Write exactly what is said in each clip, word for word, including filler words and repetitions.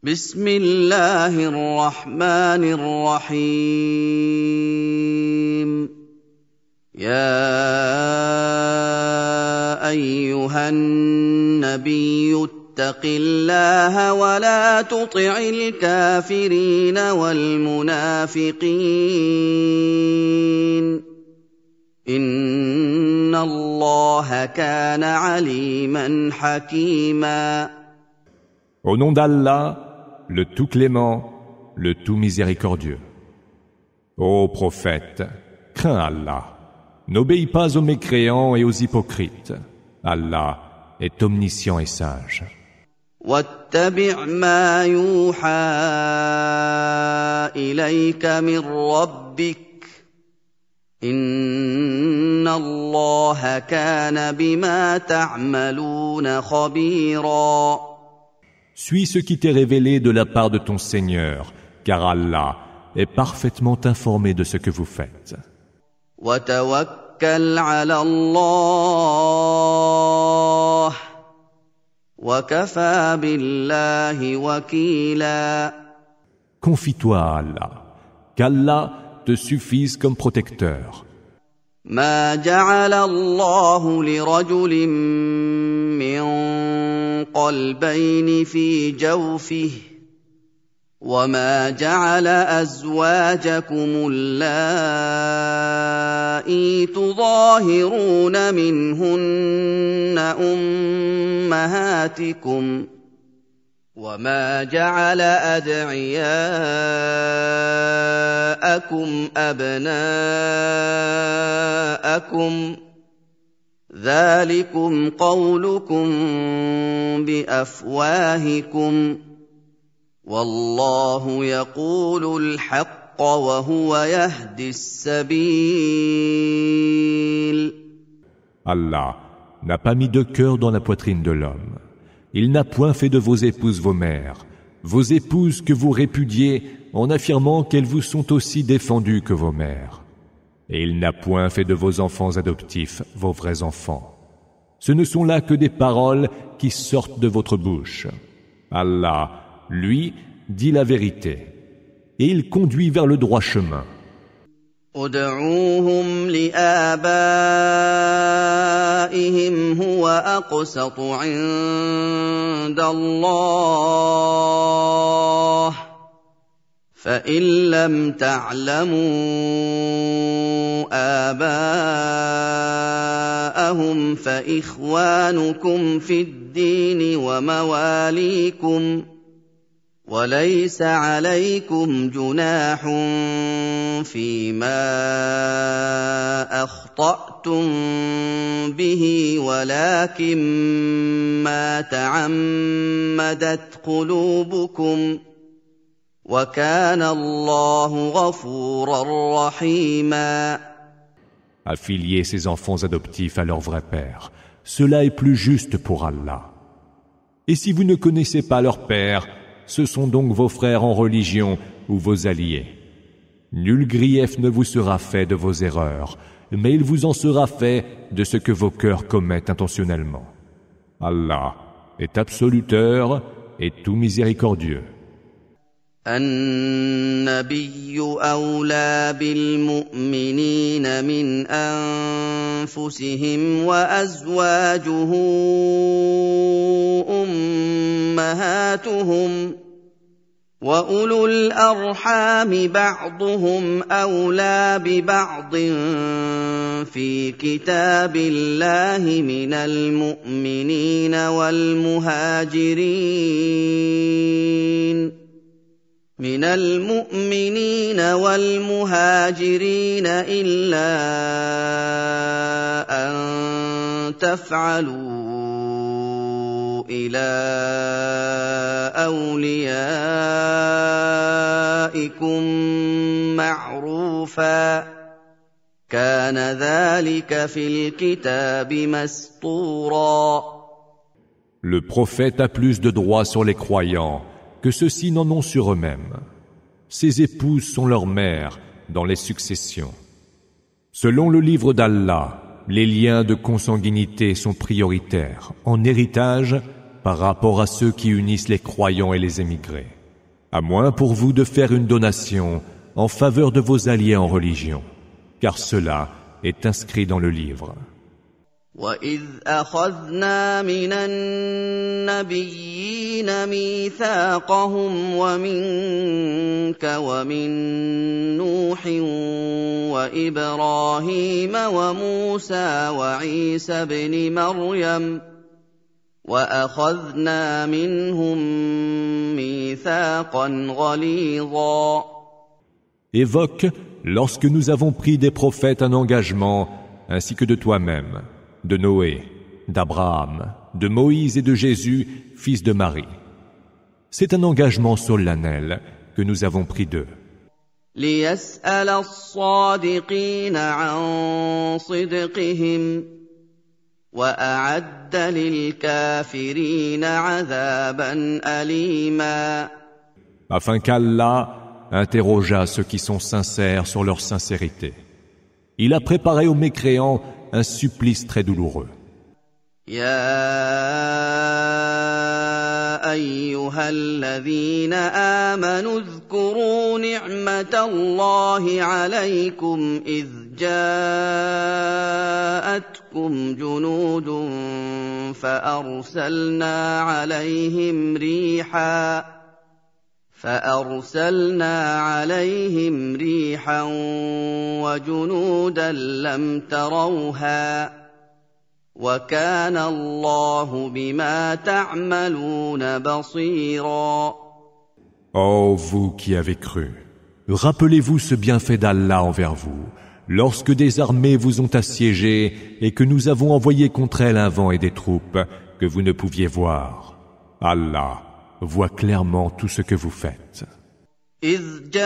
بسم الله الرحمن الرحيم يا أيها النبي اتق الله ولا تطع الكافرين والمنافقين إن الله كان عليما حكيما. Au nom d'Allah, le tout clément, le tout miséricordieux. Ô prophète, crains Allah. N'obéis pas aux mécréants et aux hypocrites. Allah est omniscient et sage. واتبع ما يوحى إليك من ربك إن الله كان بما تعملون خبيرا. Suis ce qui t'est révélé de la part de ton Seigneur, car Allah est parfaitement informé de ce que vous faites. وتوكل على الله وكفى بالله وكيلا. Confie-toi à Allah, qu'Allah te suffise comme protecteur. ما جعل الله لرجل من قلبين في جوفه وما جعل أزواجكم اللائي تظاهرون منهن أمهاتكم وما جعل أدعياءكم أبناءكم ذلكم قولكم بأفواهكم والله يقول الحق وهو يهدي السبيل. Allah n'a pas mis de cœur dans la poitrine de l'homme. Il n'a point fait de vos épouses vos mères, vos épouses que vous répudiez en affirmant qu'elles vous sont aussi défendues que vos mères. Et il n'a point fait de vos enfants adoptifs vos vrais enfants. Ce ne sont là que des paroles qui sortent de votre bouche. Allah, lui, dit la vérité, et il conduit vers le droit chemin. ادعوهم لآبائهم هو أقسط عند الله فإن لم تعلموا آباءهم فإخوانكم في الدين ومواليكم وليس عليكم جناح فيما أخطأتم به ولكن ما تعمدت قلوبكم وكان الله غفورا رحيما. Affilier ses enfants adoptifs à leur vrai père, cela est plus juste pour Allah. Et si vous ne connaissez pas leur père, ce sont donc vos frères en religion ou vos alliés. Nul grief ne vous sera fait de vos erreurs, mais il vous en sera fait de ce que vos cœurs commettent intentionnellement. Allah est absoluteur et tout miséricordieux. النبي أولى بالمؤمنين من أنفسهم وأزواجه أمهاتهم وأولو الأرحام بعضهم أولى ببعض في كتاب الله من المؤمنين والمهاجرين من المؤمنين والمهاجرين إلا أن تفعلوا إلى أوليائكم معروفا كان ذلك في الكتاب مسطورا. Le prophète a plus de droits sur les croyants que ceux-ci n'en ont sur eux-mêmes. Ses épouses sont leurs mères dans les successions. Selon le livre d'Allah, les liens de consanguinité sont prioritaires en héritage par rapport à ceux qui unissent les croyants et les émigrés, à moins pour vous de faire une donation en faveur de vos alliés en religion, car cela est inscrit dans le livre. وَإِذْ أَخَذْنَا مِنَ النَّبِيِّينَ مِيثَاقَهُمْ وَمِنكَ وَمِن نُّوحٍ وَإِبْرَاهِيمَ وَمُوسَىٰ وَعِيسَى ابْنِ مَرْيَمَ وَأَخَذْنَا مِنْهُم مِّيثَاقًا غَلِيظًا. Évoque lorsque nous avons pris des prophètes un engagement, ainsi que de toi-même, de Noé, d'Abraham, de Moïse et de Jésus, fils de Marie. C'est un engagement solennel que nous avons pris d'eux. لِيَسْأَلَ الصَّادِقِينَ عَن صِدْقِهِمْ وَأَعَدَّ لِلْكَافِرِينَ عَذَابًا أَلِيمًا. Afin qu'Allah interrogeât ceux qui sont sincères sur leur sincérité. Il a préparé aux mécréants un supplice très douloureux. يا أيها الذين آمنوا اذكروا نعمة الله عليكم إذ جاءتكم جنود فأرسلنا عليهم ريحا فأرسلنا عليهم ريحا وجنودا لم تروها وكان الله بما تعملون بصيرا. Ô vous qui avez cru, rappelez-vous ce bienfait d'Allah envers vous, lorsque des armées vous ont assiégés et que nous avons envoyé contre elles un vent et des troupes que vous ne pouviez voir. Allah voit clairement tout ce que vous faites. إذ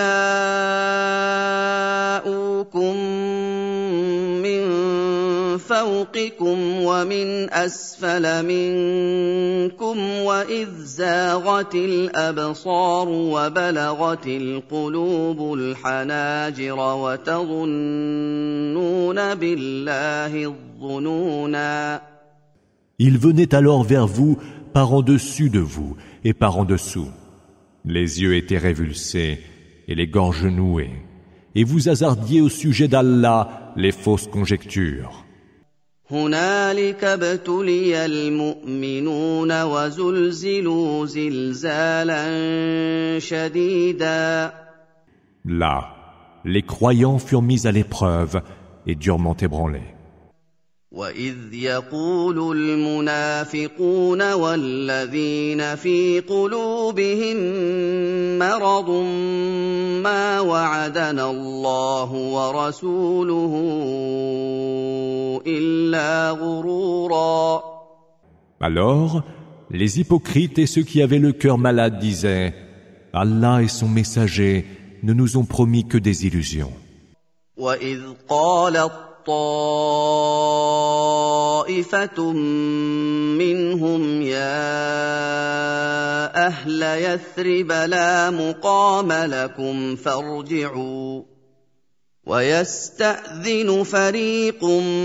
جاءوكم من فوقكم ومن أسفل منكم وإذ زاغت الأبصار وبلغت القلوب الحناجر وتظنون بالله الظنونا. Ils venaient alors vers vous par en dessus de vous et par en dessous. Les yeux étaient révulsés et les gorges nouées, et vous hasardiez au sujet d'Allah les fausses conjectures. هنالك ابتلي المؤمنون وزلزلوا زلزالا شديدا. Là, les croyants furent mis à l'épreuve et durement ébranlés. وَإِذْ يَقُولُ الْمُنَافِقُونَ وَالَّذِينَ فِي قُلُوبِهِم مَّرَضٌ مَّا وَعَدَنَا اللَّهُ وَرَسُولُهُ إِلَّا غُرُورًا. Alors, les hypocrites et ceux qui avaient le cœur malade disaient: Allah et son messager ne nous ont promis que des illusions. وَإِذْ قَالَت طائفة منهم يا أهل يثرب لا مقام لكم فارجعوا ويستأذن فريق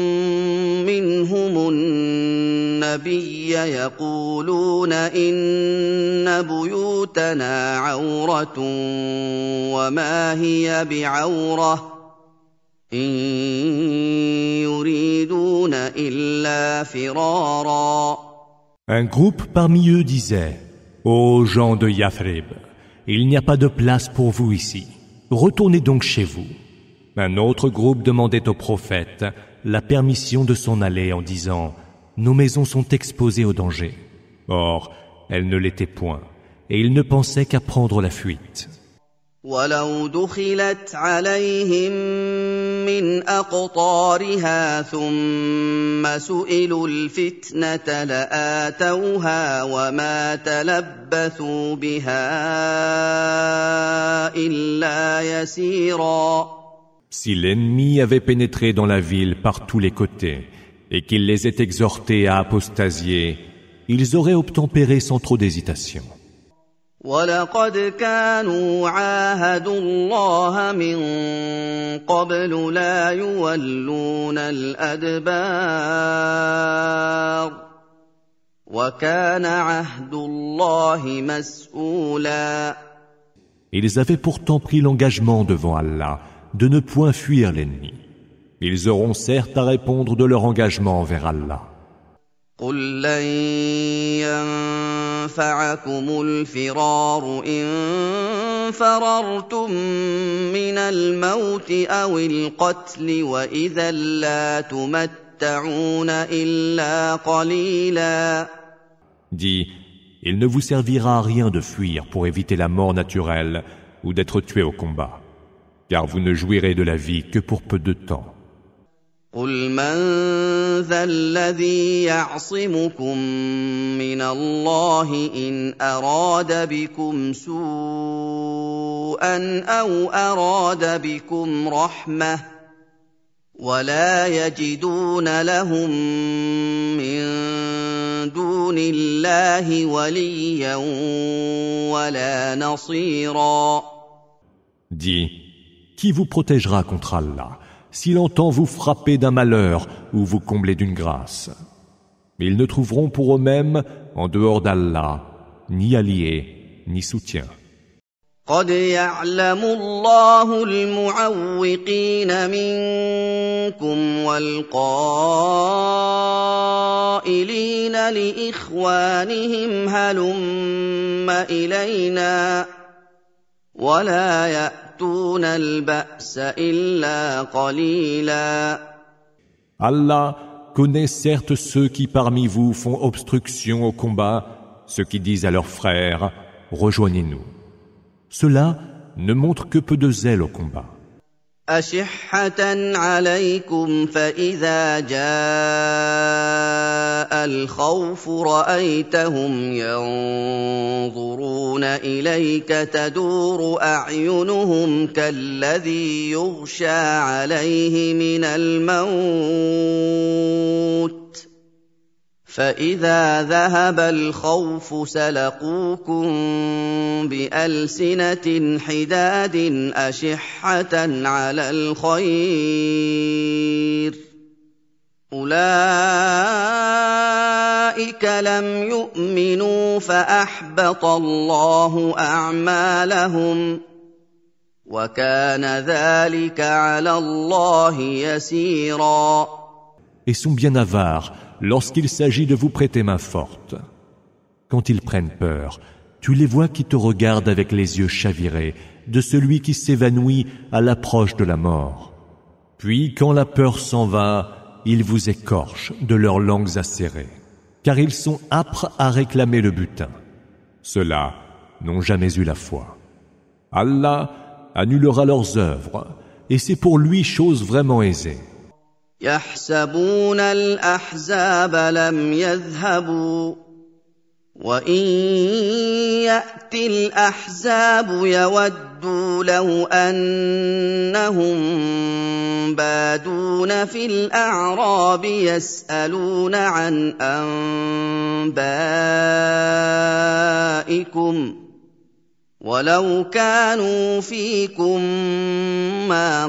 منهم النبي يقولون إن بيوتنا عورة وما هي بعورة إن يريدون إلا فرارا. Un groupe parmi eux disait: Ô gens de Yathrib, il n'y a pas de place pour vous ici. Retournez donc chez vous. Un autre groupe demandait au prophète la permission de s'en aller en disant: Nos maisons sont exposées au danger. Or, elles ne l'étaient point, et ils ne pensaient qu'à prendre la fuite. ولو دخلت عليهم من أقطارها ثم سئلوا الفتنة لآتوها وما تلبثوا بها إلا يسيرا. Si l'ennemi avait pénétré dans la ville par tous les côtés et qu'il les ait exhortés à apostasier, ils auraient obtempéré sans trop d'hésitation. وَلَقَدْ كَانُوا عَاهَدُوا اللَّهَ مِن قَبْلُ لَا يُوَلُّونَ الْأَدْبَارَ وكان عهد الله مسؤولا. Ils avaient pourtant pris l'engagement devant Allah de ne point fuir l'ennemi. Ils auront certes à répondre de leur engagement envers Allah. قل لن ينفعكم الفرار إن فررتم من الموت أو القتل وإذا لا تمتعون إلا قليلا. Dis, il ne vous servira à rien de fuir pour éviter la mort naturelle ou d'être tué au combat, car vous ne jouirez de la vie que pour peu de temps. قل من ذا الذي يعصمكم من الله إن أراد بكم سوءا أو أراد بكم رحمة ولا يجدون لهم من دون الله وليا ولا نصيرا. Dis, qui vous protégera contre Allah s'il entend vous frapper d'un malheur ou vous combler d'une grâce? Ils ne trouveront pour eux-mêmes, en dehors d'Allah, ni alliés, ni soutien. قد يعلم الله المعوقين منكم والقائلين لإخوانهم هلم إلينا ولا يأتون البأس إلا قليلا. Allah connaît certes ceux qui parmi vous font obstruction au combat, ceux qui disent à leurs frères « Rejoignez-nous ». Cela ne montre que peu de zèle au combat. أشحة عليكم فإذا جاء الخوف رأيتهم ينظرون إليك تدور أعينهم كالذي يغشى عليه من الموت فإذا ذهب الخوف سلقوكم بألسنة حداد أشحة على الخير أولئك لم يؤمنوا فأحبط الله أعمالهم وكان ذلك على الله يسيرا. Et sont bien avares lorsqu'il s'agit de vous prêter main forte. Quand ils prennent peur, tu les vois qui te regardent avec les yeux chavirés de celui qui s'évanouit à l'approche de la mort. Puis, quand la peur s'en va, ils vous écorchent de leurs langues acérées, car ils sont âpres à réclamer le butin. Ceux-là n'ont jamais eu la foi. Allah annulera leurs œuvres, et c'est pour lui chose vraiment aisée. يحسبون الأحزاب لم يذهبوا وإن يأتي الأحزاب يودوا لو أنهم بادون في الأعراب يسألون عن أنبائكم ولو كانوا فيكم ما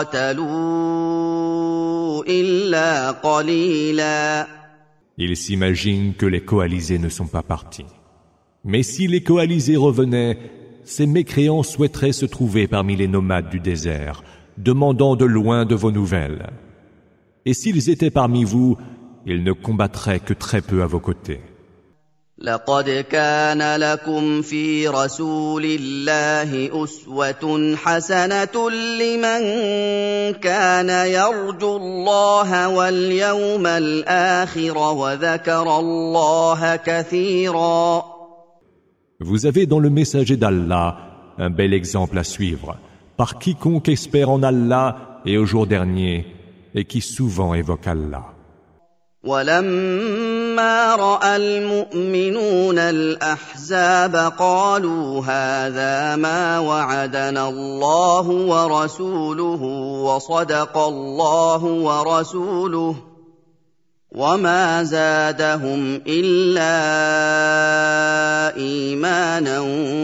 قاتلوا إلا قليلا. Ils s'imaginent que les coalisés ne sont pas partis. Mais si les coalisés revenaient, ces mécréants souhaiteraient se trouver parmi les nomades du désert, demandant de loin de vos nouvelles. Et s'ils étaient parmi vous, ils ne combattraient que très peu à vos côtés. لقد كان لكم في رسول الله أسوة حسنة لمن كان يرجو الله واليوم الآخر وذكر الله كثيرا. Vous avez dans le messager d'Allah un bel exemple à suivre, par quiconque espère en Allah et au jour dernier, et qui souvent évoque Allah. ولما رأى المؤمنون الأحزاب قالوا هذا ما وعدنا الله ورسوله وصدق الله ورسوله وما زادهم إلا إيمانا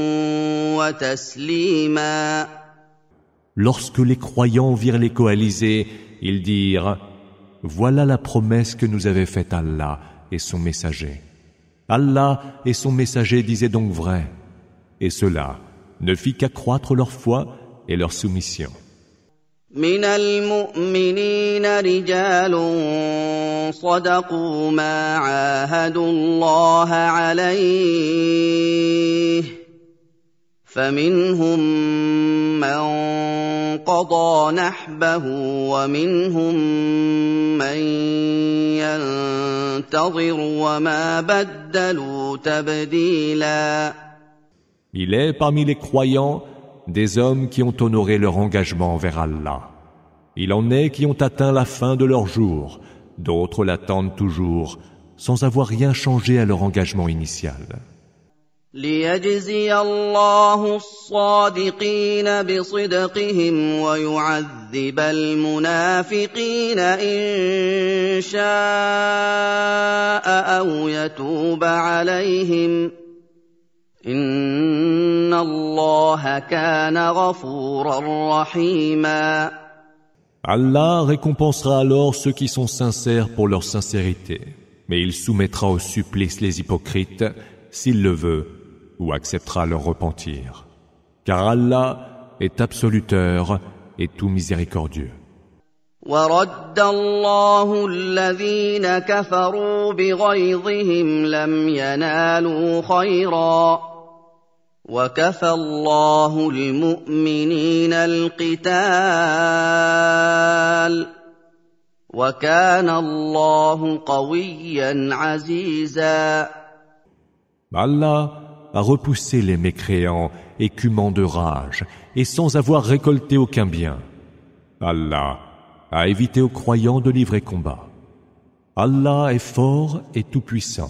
وتسليما. Lorsque les croyants virent les coalisés, ils dirent « Voilà la promesse que nous avait faite Allah et son messager. Allah et son messager disaient donc vrai, et cela ne fit qu'accroître leur foi et leur soumission. من المؤمنين رجال صدقوا ما عاهدوا الله عليه فمنهم من قضى نحبه ومنهم من ينتظر وما بدلوا تبديلا. Il est parmi les croyants des hommes qui ont honoré leur engagement envers Allah. Il en est qui ont atteint la fin de leur jour, d'autres l'attendent toujours, sans avoir rien changé à leur engagement initial. ليجزي الله الصادقين بصدقهم ويعذب المنافقين إن شاء أو يتوب عليهم إن الله كان غفورا رحيما. Allah récompensera alors ceux qui sont sincères pour leur sincérité, mais il soumettra au supplice les hypocrites, s'il le veut, ou acceptera leur repentir. Car Allah est absoluteur et tout miséricordieux. وَرَدَّ اللَّهُ الَّذِينَ كَفَرُوا بِغَيظِهِمْ لَمْ يَنَالُوا خَيْرًا وَكَفَى اللَّهُ الْمُؤْمِنِينَ الْقِتَالَ وَكَانَ اللَّهُ قَوِيًّا عَزِيزًا. Allah a repoussé les mécréants, écumants de rage, et sans avoir récolté aucun bien. Allah a évité aux croyants de livrer combat. Allah est fort et tout-puissant.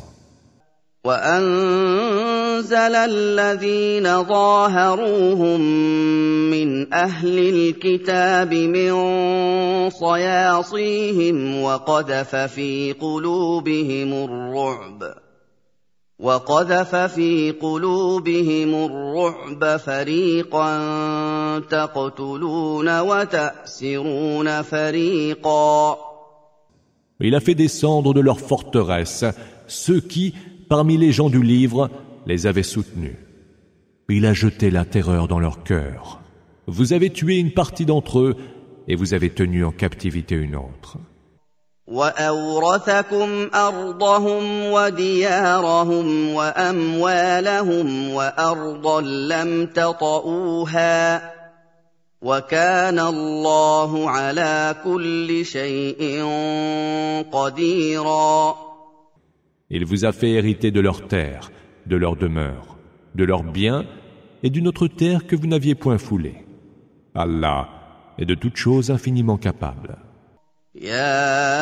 وَأَنزَلَ الَّذِينَ ظَاهَرُوهُم مِّنْ أَهْلِ الْكِتَابِ مِن صَيَاصِيهِمْ وَقَذَفَ فِي قُلُوبِهِمُ الرُّعْبَ وَقَذَفَ فِي قُلُوبِهِمُ الرُّعْبَ فَرِيقًا تَقْتُلُونَ وَتَأْسِرُونَ فَرِيقًا. Il a fait descendre de leurs forteresses ceux qui, parmi les gens du livre, les avaient soutenus. Il a jeté la terreur dans leur cœur. Vous avez tué une partie d'entre eux et vous avez tenu en captivité une autre. وَأَوْرَثَكُمْ أَرْضَهُمْ وَدِيَارَهُمْ وَأَمْوَالَهُمْ وَأَرْضًا لَّمْ تَطَئُوهَا وَكَانَ اللَّهُ عَلَىٰ كُلِّ شَيْءٍ قَدِيرًا. Il vous a fait hériter de leurs terres, de leurs demeures, de leurs biens et d'une autre terre que vous n'aviez point foulée. Allah est de toutes choses infiniment capable. يا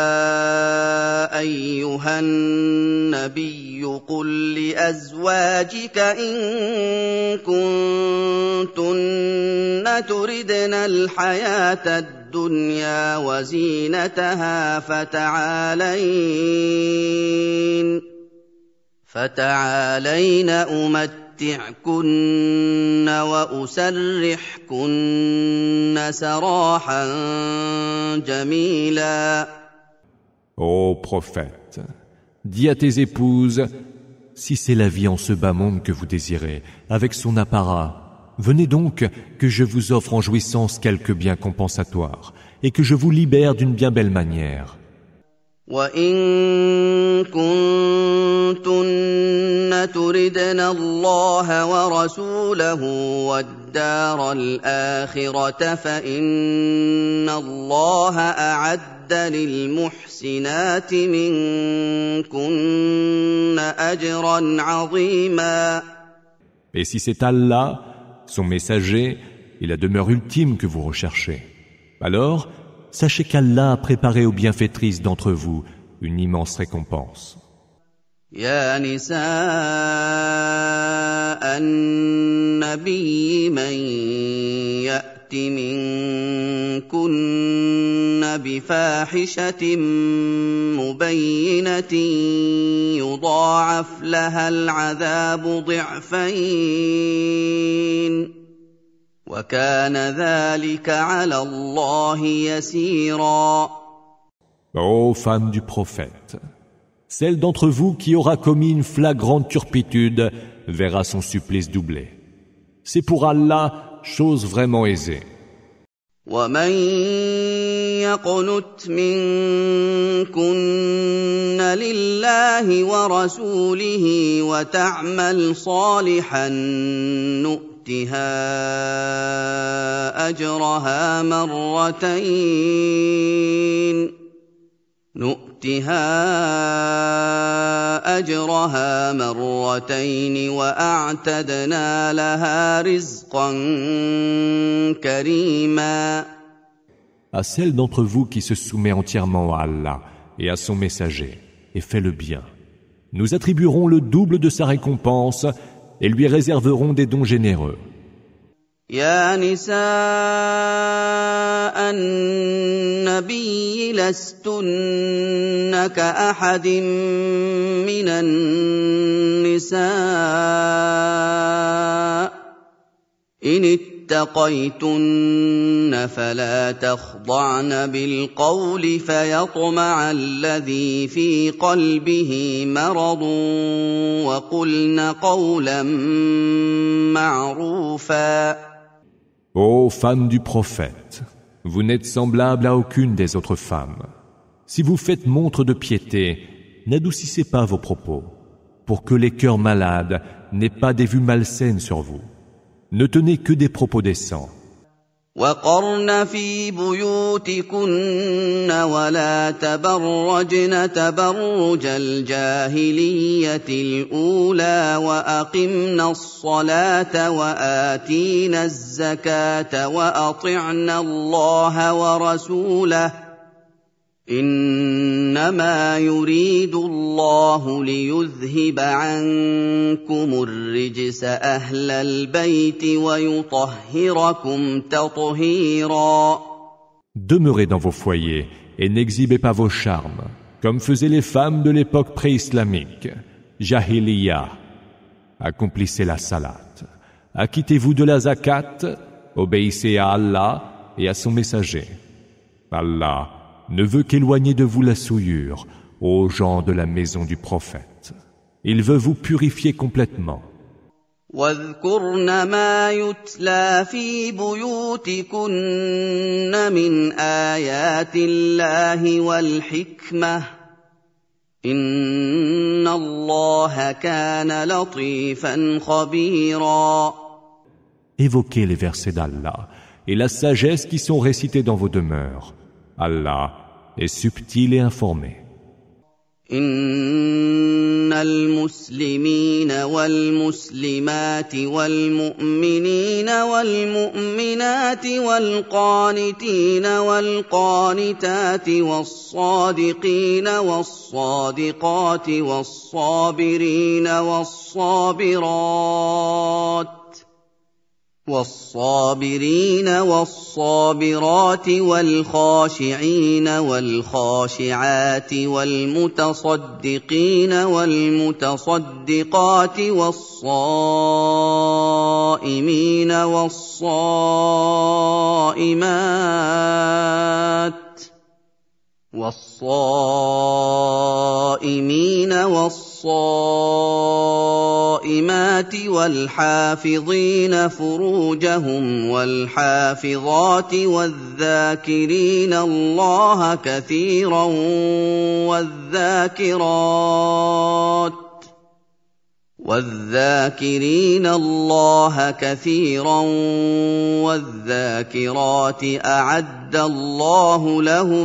أيها النبي قل لأزواجك إن كنتن تردن الحياة الدنيا وزينتها فتعالين فتعالين أمتعكن وأسرحكن سراحا جميلا. Ô prophète, dis à tes épouses, si c'est la vie en ce bas monde que vous désirez, avec son apparat, venez donc que je vous offre en jouissance quelques biens compensatoires et que je vous libère d'une bien belle manière. وَإِن كُنتُنَّ تُرِدْنَ اللَّهَ وَرَسُولَهُ وَالدَّارَ الْآخِرَةَ فَإِنَّ اللَّهَ أَعَدَّ لِلْمُحْسِنَاتِ مِنكُنَّ أَجْرًا عَظِيمًا. Et si c'est Allah, son messager, et la demeure ultime que vous recherchez, alors sachez qu'Allah a préparé aux bienfaitrices d'entre vous une immense récompense. يا نساء النبي من يأت منكن بفاحشة مبينة يضاعف لها العذاب ضعفين وكان ذلك على الله يسيرا. Ô femme du prophète, Celle d'entre vous qui aura commis une flagrante turpitude verra son supplice doublé. C'est pour Allah chose vraiment aisée. ومن يقنت منكن لله ورسوله وتعمل صالحا نؤتها أجرها مرتين نؤتها أجرها مرتين وأعتدنا لها رزقا كريما. À celle d'entre vous qui se soumet entièrement à Allah et à son messager et fait le bien, nous attribuerons le double de sa récompense et lui réserverons des dons généreux. يا نساء النبي لستن كأحد من النساء إن اتقيتن فلا تخضعن بالقول فيطمع الذي في قلبه مرض وقلن قولا معروفا. Ô femmes du prophète, vous n'êtes semblables à aucune des autres femmes. Si vous faites montre de piété, n'adoucissez pas vos propos, pour que les cœurs malades n'aient pas des vues malsaines sur vous. Ne tenez que des propos décents. وقرن في بيوتكن ولا تبرجن تبرج الجاهلية الأولى وأقمنا الصلاة وآتينا الزكاة وأطعنا الله ورسوله إنما يريد الله ليذهب عنكم الرجس أهل البيت ويطهركم تطهيرا. Demeurez dans vos foyers et n'exhibez pas vos charmes, comme faisaient les femmes de l'époque pré-islamique, Jahiliya. Accomplissez la salat. Acquittez-vous de la zakat, obéissez à Allah et à son messager. Allah ne veut qu'éloigner de vous la souillure, aux gens de la maison du prophète. Il veut vous purifier complètement. واذكرن ما يتلى في بيوتكن من آيات الله والحكمة إن الله كان لطيفا خبيرا. Évoquez les versets d'Allah et la sagesse qui sont récités dans vos demeures. Allah est subtil et informé. إن المسلمين والمسلمات والمؤمنين والمؤمنات والقانتين والقانتات والصادقين والصادقات والصابرين والصابرات والصابرين والصابرات والخاشعين والخاشعات والمتصدقين والمتصدقات والصائمين والصائمات والصائمين والصائمات والحافظين فروجهم والحافظات والذاكرين الله كثيرا والذاكرات والذاكرين الله كثيرا والذاكرات أعد الله لهم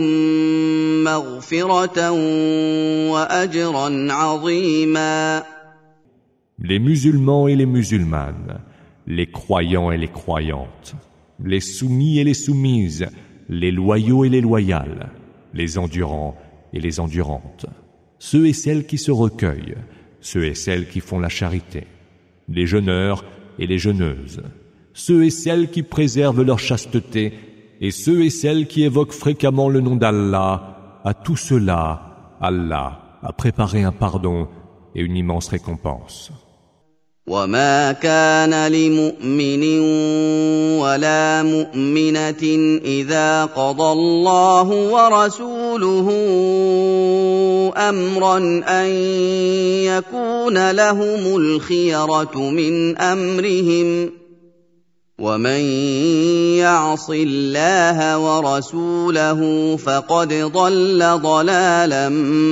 مغفرة وأجرا عظيما. Les musulmans et les musulmanes, les croyants et les croyantes, les soumis et les soumises, les loyaux et les loyales, les endurants et les endurantes, ceux et celles qui se recueillent, ceux et celles qui font la charité, les jeûneurs et les jeûneuses, ceux et celles qui préservent leur chasteté, et ceux et celles qui évoquent fréquemment le nom d'Allah, à tout cela, Allah a préparé un pardon et une immense récompense. وما كان لمؤمن ولا مؤمنة إذا قضى الله ورسوله أمرا أن يكون لهم الخيرة من أمرهم ومن يعص الله ورسوله فقد ضل ضلالا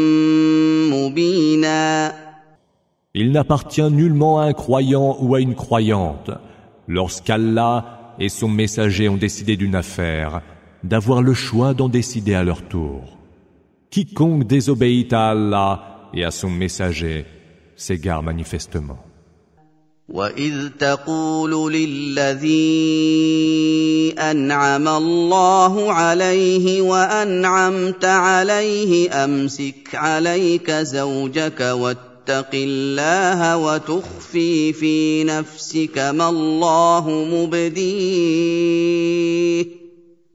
مبينا. Il n'appartient nullement à un croyant ou à une croyante, lorsqu'Allah et son messager ont décidé d'une affaire, d'avoir le choix d'en décider à leur tour. Quiconque désobéit à Allah et à son messager s'égare manifestement. وَإِذْ تَقُولُ لِلَّذِي أَنْعَمَ اللَّهُ عَلَيْهِ وَأَنْعَمْتَ عَلَيْهِ أَمْسِكْ عَلَيْكَ زَوْجَكَ وَاتَّقِ اللَّهَ وَتُخْفِي فِي نَفْسِكَ مَا اللَّهُ مُبْدِيهِ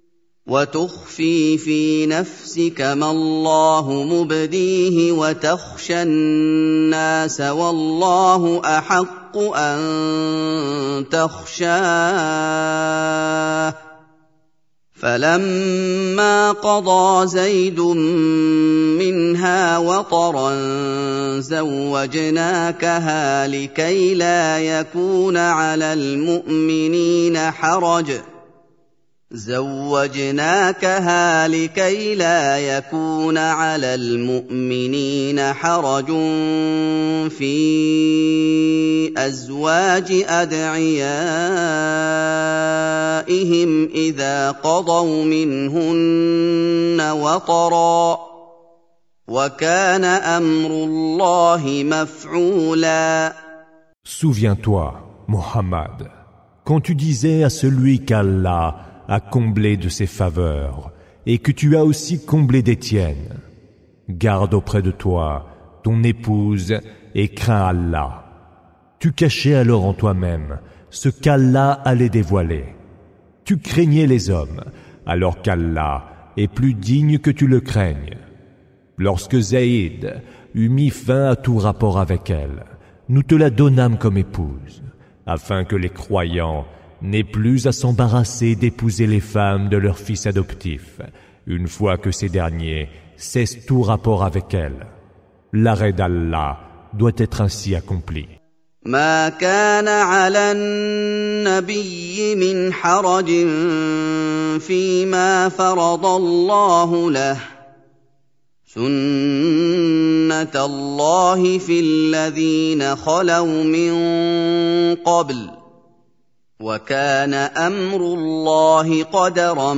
وتخفي في نفسك ما الله مبديه وتخشى الناس والله أحق أن تخشاه فلما قضى زيد منها وطرا زوجناكها لكي لا يكون على المؤمنين حرج زوجناكها لكي لا يكون على المؤمنين حرج في أزواج أدعيائهم إذا قضوا منهن وطرا وكان أمر الله مفعولا. Souviens-toi, Mohammed, quand tu disais à celui qu'Allah a comblé de ses faveurs, et que tu as aussi comblé des tiennes. Garde auprès de toi ton épouse et crains Allah. Tu cachais alors en toi-même ce qu'Allah allait dévoiler. Tu craignais les hommes, alors qu'Allah est plus digne que tu le craignes. Lorsque Zaïd eut mis fin à tout rapport avec elle, nous te la donnâmes comme épouse, afin que les croyants n'aient plus à s'embarrasser d'épouser les femmes de leurs fils adoptifs, une fois que ces derniers cessent tout rapport avec elles. L'arrêt d'Allah doit être ainsi accompli. ما كان على النبي من حرج فيما فرض الله له سنة الله في الذين خلوا من قبل وكان أمر الله قدرا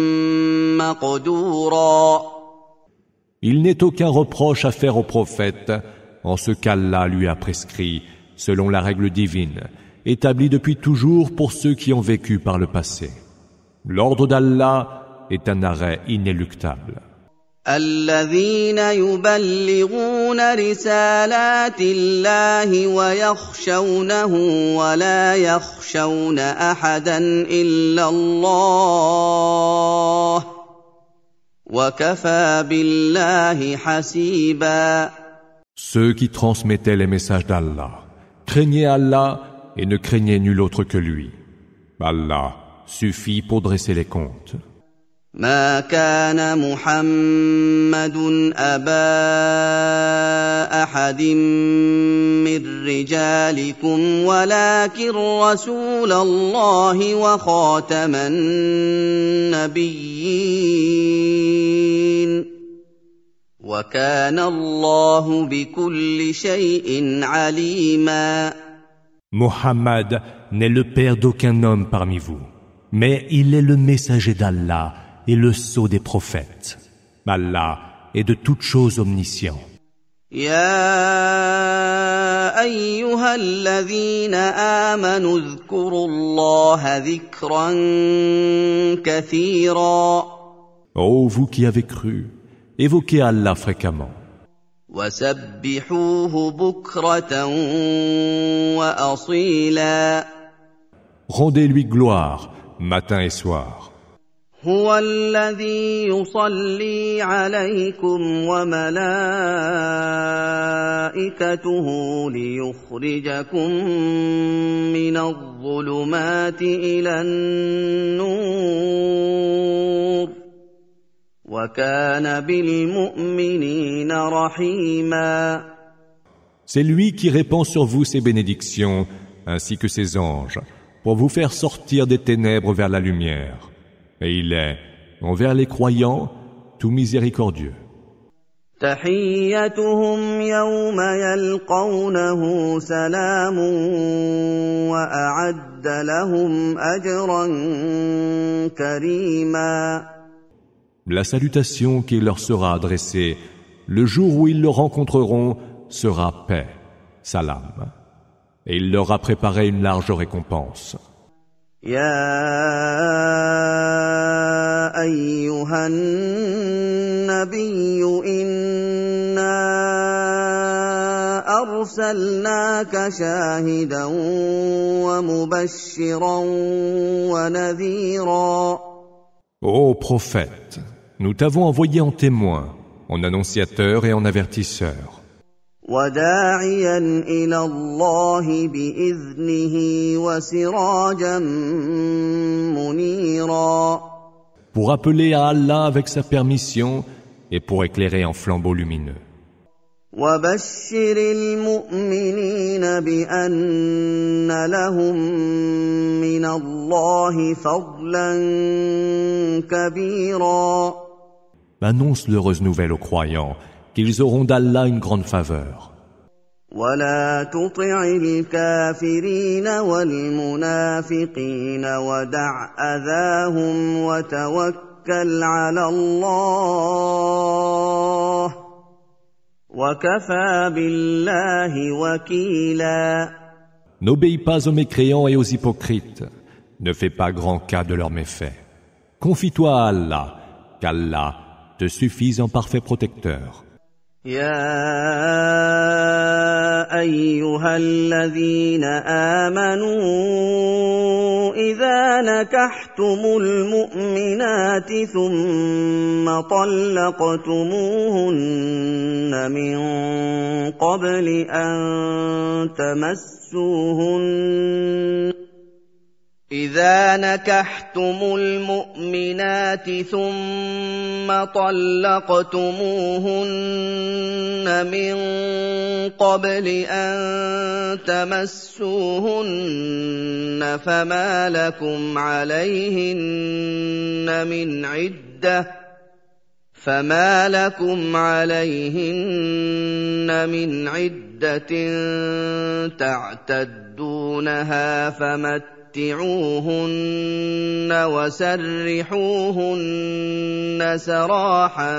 مقدورا. Il n'est aucun reproche à faire au prophète en ce qu'Allah lui a prescrit selon la règle divine, établie depuis toujours pour ceux qui ont vécu par le passé. L'ordre d'Allah est un arrêt inéluctable. الذين يبلغون رسالات الله ويخشونه ولا يخشون أحدا إلا الله وكفى بالله حسيبا. Ceux qui transmettaient les messages d'Allah craignaient Allah et ne craignaient nul autre que lui. Allah suffit pour dresser les comptes. ما كان محمد أبا أحد من رجالكم ولكن رسول الله وخاتم النبيين وكان الله بكل شيء عليما. Mohammed n'est le père d'aucun homme parmi vous, mais il est le messager d'Allah et le sceau des prophètes. Allah est de toutes choses omniscient. يا أيها الذين آمنوا اذكروا الله ذكرا كثيرا. Ô vous qui avez cru, évoquez Allah fréquemment. وسبحوه بكرة وأصيلا. Rendez-lui gloire matin et soir. هو الذي يصلي عليكم وملائكته ليخرجكم من الظلمات إلى النور وكان بالمؤمنين رحيما. C'est lui qui répand sur vous ses bénédictions ainsi que ses anges pour vous faire sortir des ténèbres vers la lumière. Et il est, envers les croyants, tout miséricordieux. تحيتهم يوم يلقونه سلام وأعد لهم أجرا كريما. La salutation qui leur sera adressée le jour où ils le rencontreront sera paix, salam. Et il leur a préparé une large récompense. يا أيها النبي إنا أرسلناك شاهدا ومبشرا ونذيرا. Ô prophète, nous t'avons envoyé en témoin, en annonciateur et en avertisseur. وداعيا إلى الله بإذنه وسراجا منيرا. Pour appeler à Allah avec sa permission et pour éclairer en flambeau lumineux. وبشر المؤمنين بأن لهم من الله فضلا كبيرا. Annonce l'heureuse nouvelle aux croyants qu'ils auront d'Allah une grande faveur. ولا تطع الكافرين والمنافقين ودع أذاهم وتوكل على الله وكفى بالله وكيلا. N'obéis pas aux mécréants et aux hypocrites. Ne fais pas grand cas de leurs méfaits. Confie-toi à Allah, qu'Allah te suffise en parfait protecteur. يا أيها الذين آمنوا إذا نكحتم المؤمنات ثم طلقتموهن من قبل أن تمسوهن إذا نكحتم المؤمنات ثم طلقتموهن من قبل أن تمسوهن فما لكم عليهن من عدة فما لكم عليهن من عدة تعتدونها فمت متعوهن وسرحوهن سراحا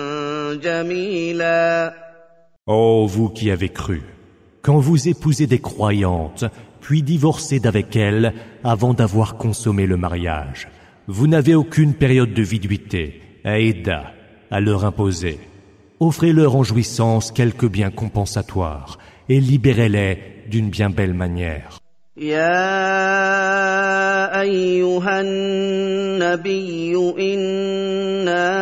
جميلا. Ô vous qui avez cru, quand vous épousez des croyantes, puis divorcez d'avec elles avant d'avoir consommé le mariage, vous n'avez aucune période de viduité, à idda, à leur imposer. Offrez-leur en jouissance quelques biens compensatoires et libérez-les d'une bien belle manière. يا أيها النبي إنا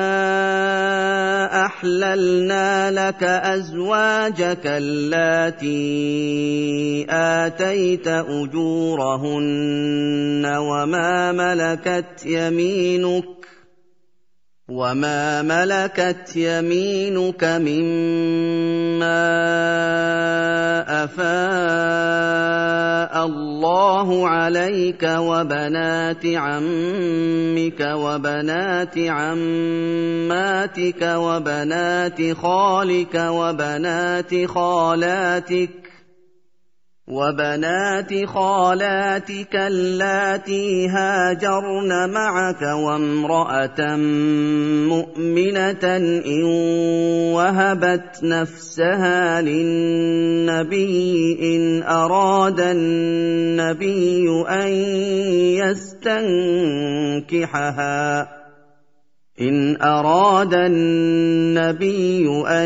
أحللنا لك أزواجك اللاتي آتيت أجورهن وما ملكت يمينك وما ملكت يمينك مما أفاء الله عليك وبنات عمك وبنات عماتك وبنات خالك وبنات خالاتك وبنات خالاتك اللاتي هاجرن معك وامرأة مؤمنة إن وهبت نفسها للنبي إن أراد النبي أن يستنكحها إن أراد النبي أن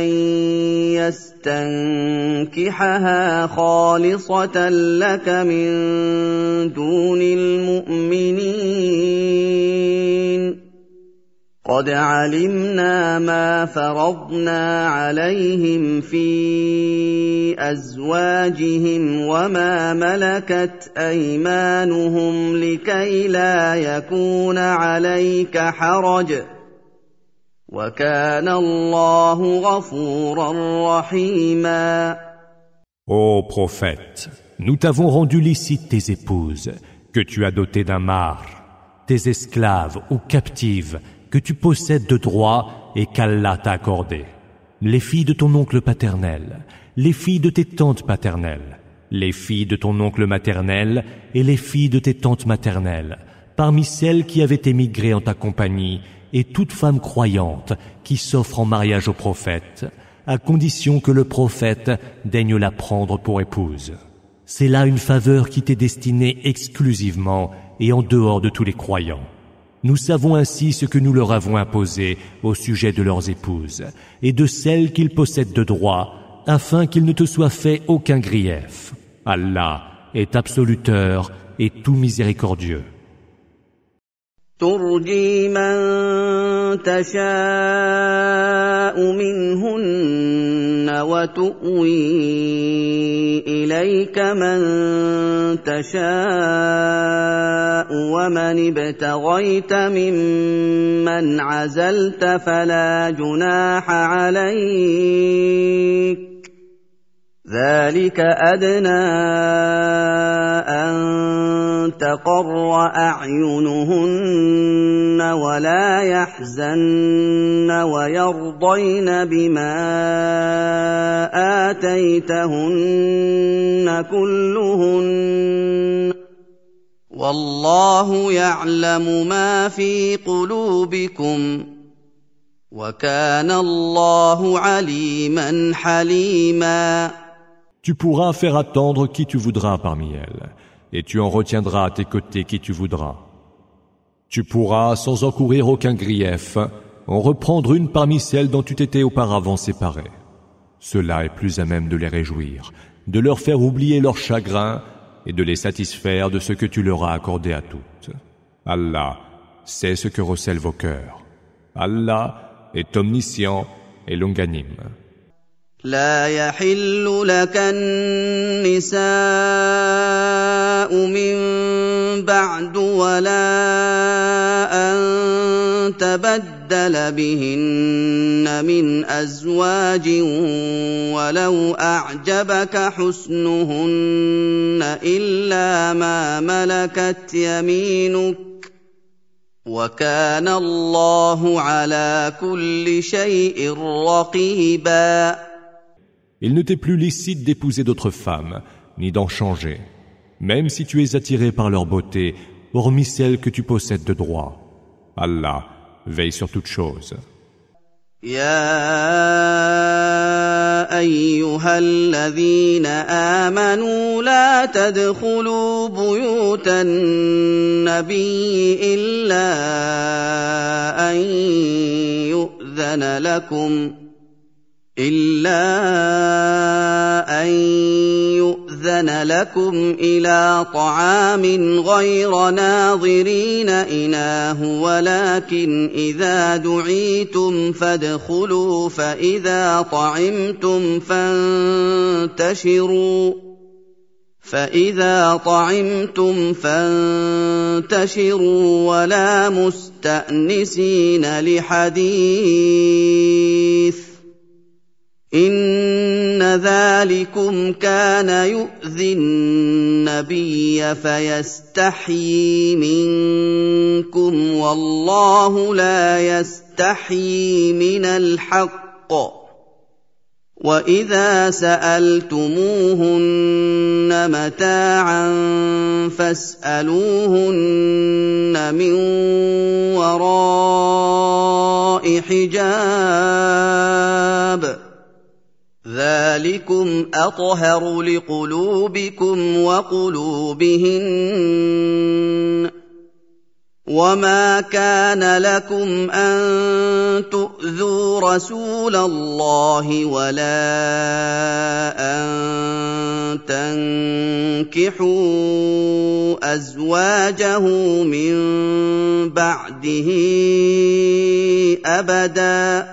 يستنكحها خالصة لك من دون المؤمنين قد علمنا ما فرضنا عليهم في أزواجهم وما ملكت أيمانهم لكي لا يكون عليك حرج وكان الله غفورا رحيما. Ô prophète, nous t'avons rendu licite tes épouses, que tu as dotées d'un mahr, tes esclaves ou captives, que tu possèdes de droit et qu'Allah t'a accordé, les filles de ton oncle paternel, les filles de tes tantes paternelles, les filles de ton oncle maternel et les filles de tes tantes maternelles, parmi celles qui avaient émigré en ta compagnie, et toute femme croyante qui s'offre en mariage au prophète, à condition que le prophète daigne la prendre pour épouse. C'est là une faveur qui t'est destinée exclusivement et en dehors de tous les croyants. Nous savons ainsi ce que nous leur avons imposé au sujet de leurs épouses et de celles qu'ils possèdent de droit, afin qu'il ne te soit fait aucun grief. Allah est absoluteur et tout miséricordieux. ترجي من تشاء منهن وتؤوي إليك من تشاء ومن ابتغيت ممن عزلت فلا جناح عليك ذلك أدنى أن تقر أعينهن ولا يحزن ويرضين بما آتيتهن كلهن والله يعلم ما في قلوبكم وكان الله عليما حليما. Tu pourras faire attendre qui tu voudras parmi elles, et tu en retiendras à tes côtés qui tu voudras. Tu pourras, sans encourir aucun grief, en reprendre une parmi celles dont tu t'étais auparavant séparé. Cela est plus à même de les réjouir, de leur faire oublier leur chagrin et de les satisfaire de ce que tu leur as accordé à toutes. Allah sait ce que recèlent vos cœurs. Allah est omniscient et longanime. لا يحل لك النساء من بعد ولا أن تبدل بهن من أزواج ولو أعجبك حسنهن إلا ما ملكت يمينك وكان الله على كل شيء رقيبا. Il ne t'est plus licite d'épouser d'autres femmes, ni d'en changer, même si tu es attiré par leur beauté, hormis celles que tu possèdes de droit. Allah veille sur toutes choses. يا أيها الذين آمنوا لا تدخلوا بيوت النبي إلا أن يؤذن لكم إلا أن يؤذن لكم إلى طعام غير ناظرين إناه ولكن إذا دعيتم فادخلوا فإذا طعمتم فانتشروا فإذا طعمتم فانتشروا ولا مستأنسين لحديث إن ذلكم كان يؤذي النبي فيستحيي منكم والله لا يستحيي من الحق وإذا سألتموهن متاعا فاسألوهن من وراء حجاب ذلكم أطهر لقلوبكم وقلوبهن وما كان لكم أن تؤذوا يؤذوا رسول الله ولا أن تنكحوا أزواجه من بعده أبدا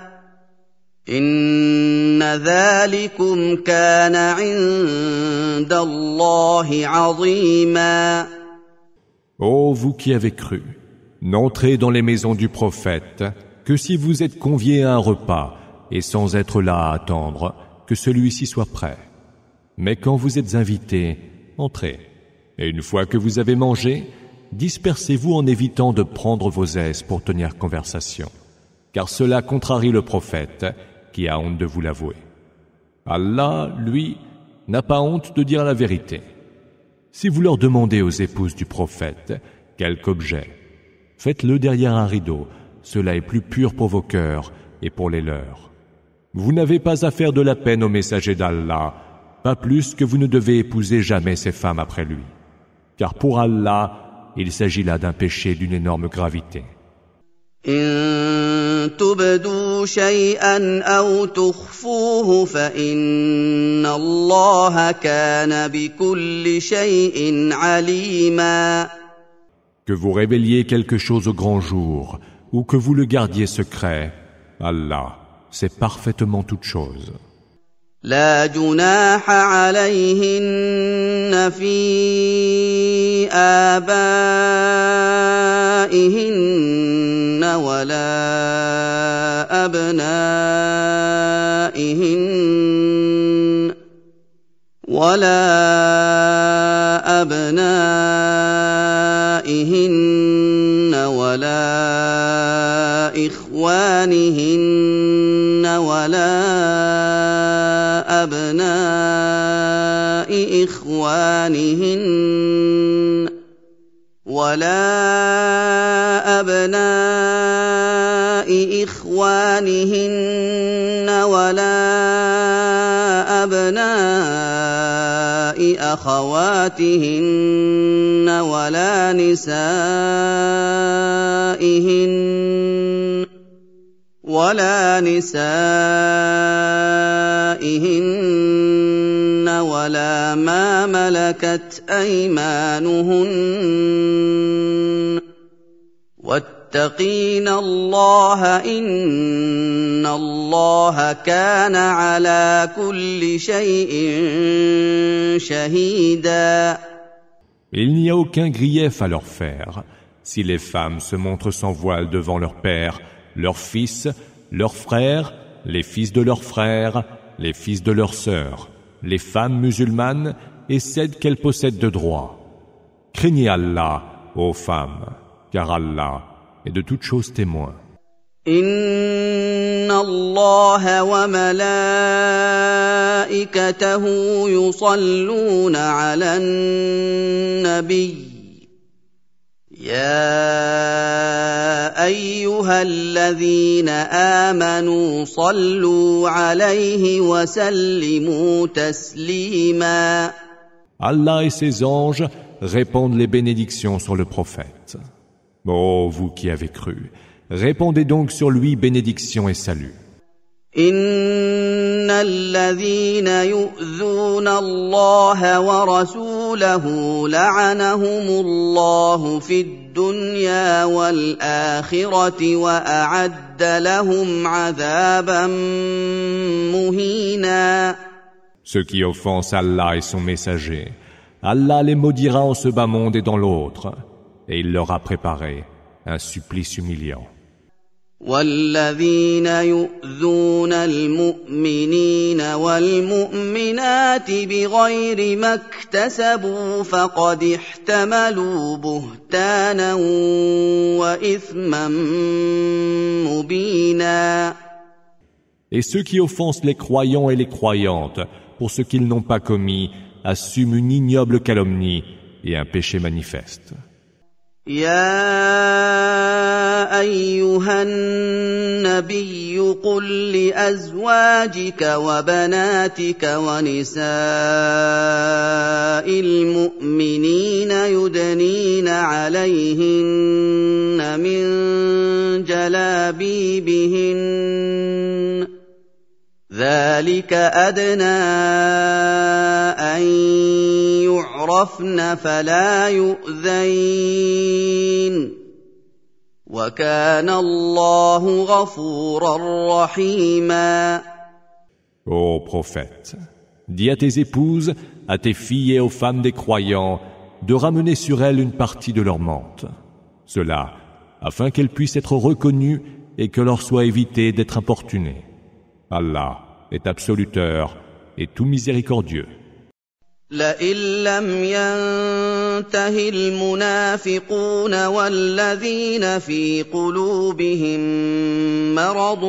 إن ذلكم كان عند الله عظيما. Ô vous qui avez cru, n'entrez dans les maisons du prophète que si vous êtes conviés à un repas et sans être là à attendre que celui-ci soit prêt. Mais quand vous êtes invités, entrez. Et une fois que vous avez mangé, dispersez-vous en évitant de prendre vos aises pour tenir conversation, car cela contrarie le prophète qui a honte de vous l'avouer. Allah, lui, n'a pas honte de dire la vérité. Si vous leur demandez aux épouses du prophète quelque objet, faites-le derrière un rideau, cela est plus pur pour vos cœurs et pour les leurs. Vous n'avez pas à faire de la peine au messager d'Allah, pas plus que vous ne devez épouser jamais ces femmes après lui. Car pour Allah, il s'agit là d'un péché d'une énorme gravité. إن تبدوا شيئا أو تخفوه فإن الله كان بكل شيء عليما. Que vous révéliez quelque chose au grand jour ou que vous le gardiez secret, Allah sait parfaitement toutes choses. لا جناح عليهن في آبائهن ولا أبنائهن ولا أبنائهن ولا إخوانهن ولا أبناء إخوانهن ولا أبناء إخوانهن ولا أبناء أخواتهن ولا نسائهن ولا نسائهن ولا ما ملكت أيمانهن واتقين الله إن الله كان على كل شيء شهيدا. Il n'y a aucun grief à leur faire si les femmes se montrent sans voile devant leur père, leurs fils, leurs frères, les fils de leurs frères, les fils de leurs sœurs, les femmes musulmanes et cèdent qu'elles possèdent de droit. Craignez Allah, ô femmes, car Allah est de toutes choses témoin. إن الله وملائكته يصلون على النبي يا أيها الذين آمنوا صلوا عليه وسلموا تسليما. Allah et ses anges répandent les bénédictions sur le prophète. Ô vous qui avez cru, répondez donc sur lui bénédiction et salut. إن الذين يؤذون الله ورسوله لعنهم الله في الدنيا والآخرة وأعد لهم عذابا مهينا. Ceux qui offensent Allah et son messager, Allah les maudira en ce bas monde et dans l'autre, et il leur a préparé un supplice humiliant. والذين يؤذون المؤمنين والمؤمنات بغير ما اكتسبوا فقد احتملوا بهتانا وإثما مبينا. Et ceux qui offensent les croyants et les croyantes pour ce qu'ils n'ont pas commis assument une ignoble calomnie et un péché manifeste. يا أيها النبي قل لأزواجك وبناتك ونساء المؤمنين يدنين عليهن من جلابيبهن ذلك أدنى أن يعرفن فلا يؤذين وكان الله غفورا رحيما. Ô prophète, dis à tes épouses, à tes filles et aux femmes des croyants de ramener sur elles une partie de leur mante. Cela, afin qu'elles puissent être reconnues et que leur soit évité d'être importunées. Allah est absoluteur et tout miséricordieux. لئن لم ينته المنافقون والذين في قلوبهم مرض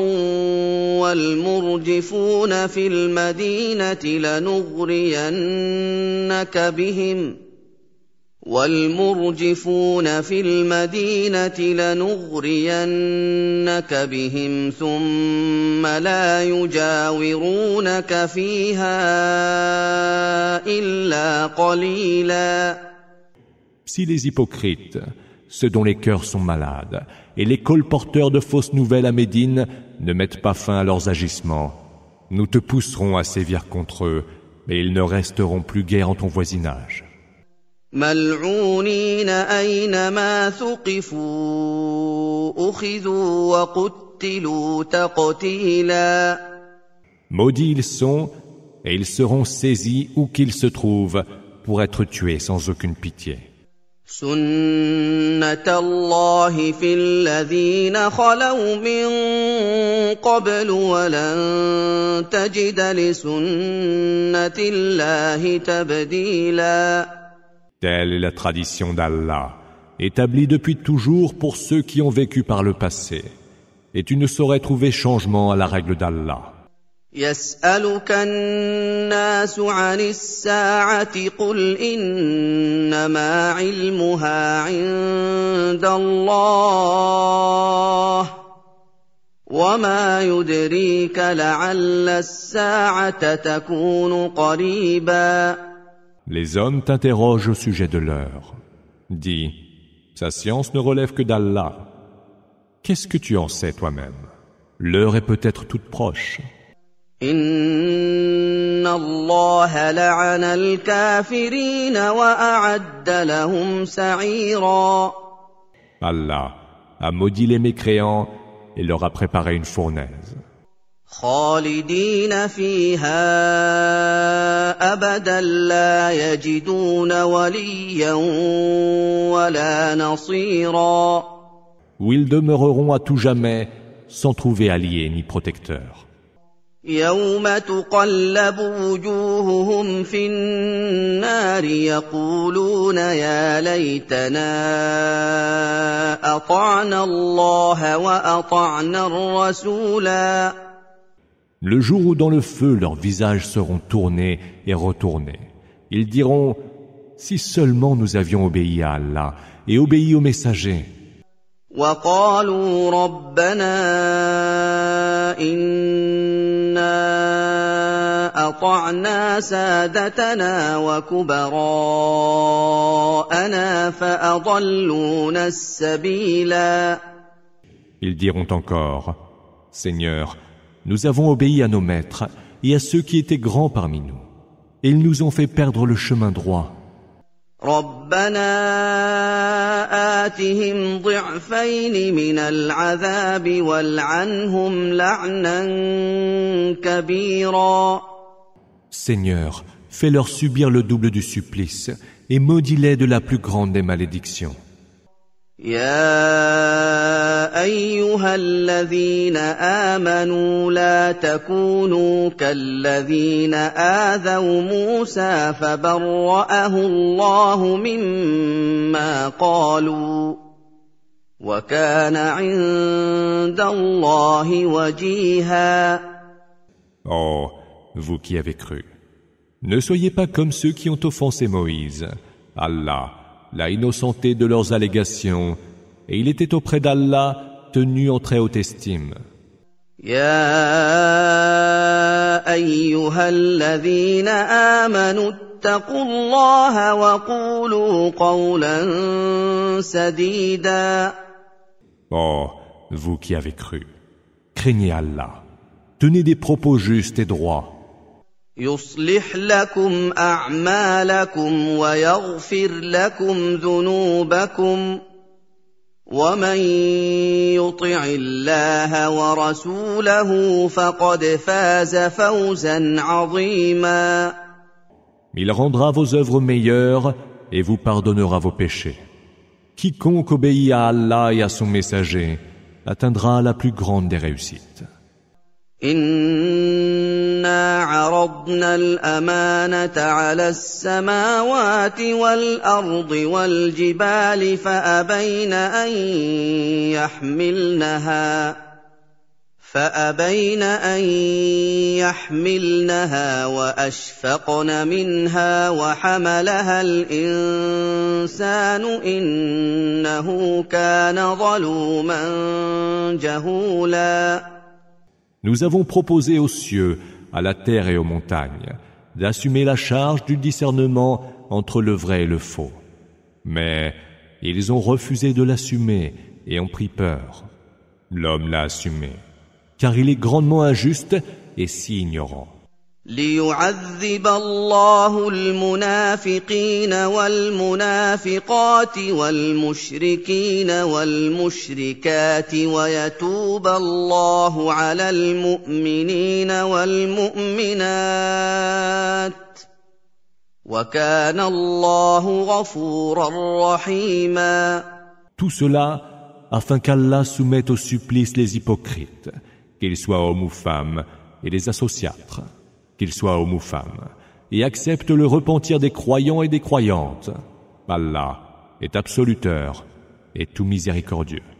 والمرجفون في المدينة لنغرينك بهم والمرجفون في المدينة لنغرينك بهم ثم لا يجاورونك فيها إلا قليلا. Si les hypocrites, ceux dont les cœurs sont malades, et les colporteurs de fausses nouvelles à Médine ne mettent pas fin à leurs agissements, nous te pousserons à sévir contre eux, mais ils ne resteront plus guère en ton voisinage. ملعونين أينما ثقفوا أخذوا وقتلوا تقتيلا. Maudits ils sont, et ils seront saisis où qu'ils se trouvent pour être tués sans aucune pitié. سنة الله في الذين خلوا من قبل ولن تجد لسنة الله تبديلا. Telle est la tradition d'Allah, établie depuis toujours pour ceux qui ont vécu par le passé, et tu ne saurais trouver changement à la règle d'Allah. يسألك الناس عن الساعة قل إنما علمها عند الله وما يدريك لعل الساعة تكون قريبا. Les hommes t'interrogent au sujet de l'heure. Dis, sa science ne relève que d'Allah. Qu'est-ce que tu en sais toi-même? L'heure est peut-être toute proche. إن الله لعن الكافرين وأعد لهم سعيرا. Allah a maudit les mécréants et leur a préparé une fournaise. خالدين فيها أبدا لا يجدون وليا ولا نصيرا. Où ils demeureront à tout jamais sans trouver allié ni protecteur. يوم تقلب وجوههم في النار يقولون يا ليتنا أطعنا الله وأطعنا الرسولا. Le jour où dans le feu leurs visages seront tournés et retournés, ils diront « Si seulement nous avions obéi à Allah et obéi aux messagers. » وقالوا ربنا إنا أطعنا سادتنا وكبراءنا فأضلونا السبيلا. Ils diront encore « Seigneur, nous avons obéi à nos maîtres et à ceux qui étaient grands parmi nous, et ils nous ont fait perdre le chemin droit. » ربنا آتهم ضعفين من العذاب والعنهم لعنا كبيرا. Seigneur, fais-leur subir le double du supplice et maudis-les de la plus grande des malédictions. يا أيها الذين آمنوا لا تكونوا كالذين آذوا موسى فبرأه الله مما قالوا وكان عند الله وجيها. Oh, vous qui avez cru, ne soyez pas comme ceux qui ont offensé Moïse. Allah l'a innocenté de leurs allégations, et il était auprès d'Allah tenu en très haute estime. يا أيها الذين آمنوا اتقوا الله وقولوا قولا سديدا. Oh, vous qui avez cru, craignez Allah, tenez des propos justes et droits. يصلح لكم أعمالكم ويغفر لكم ذنوبكم ومن يطع الله ورسوله فقد فاز فوزا عظيما. Il rendra vos œuvres meilleures et vous pardonnera vos péchés. Quiconque obéit à Allah et à son messager atteindra la plus grande des réussites. إنا عرضنا الأمانة على السماوات والأرض والجبال فأبين أن يحملنها فأبين أن يحملنها وأشفقن منها وحملها الإنسان إنه كان ظلوما جهولا. Nous avons proposé aux cieux, à la terre et aux montagnes, d'assumer la charge du discernement entre le vrai et le faux. Mais ils ont refusé de l'assumer et ont pris peur. L'homme l'a assumé, car il est grandement injuste et si ignorant. ليعذب الله المنافقين والمنافقات والمشركين والمشركات ويتوب الله على المؤمنين والمؤمنات وكان الله غفورا رحيما. Tout cela afin qu'Allah soumette au supplice les hypocrites, qu'ils soient hommes ou femmes, et les associatres, qu'ils soient hommes ou femmes, et accepte le repentir des croyants et des croyantes. Allah est absoluteur et tout miséricordieux.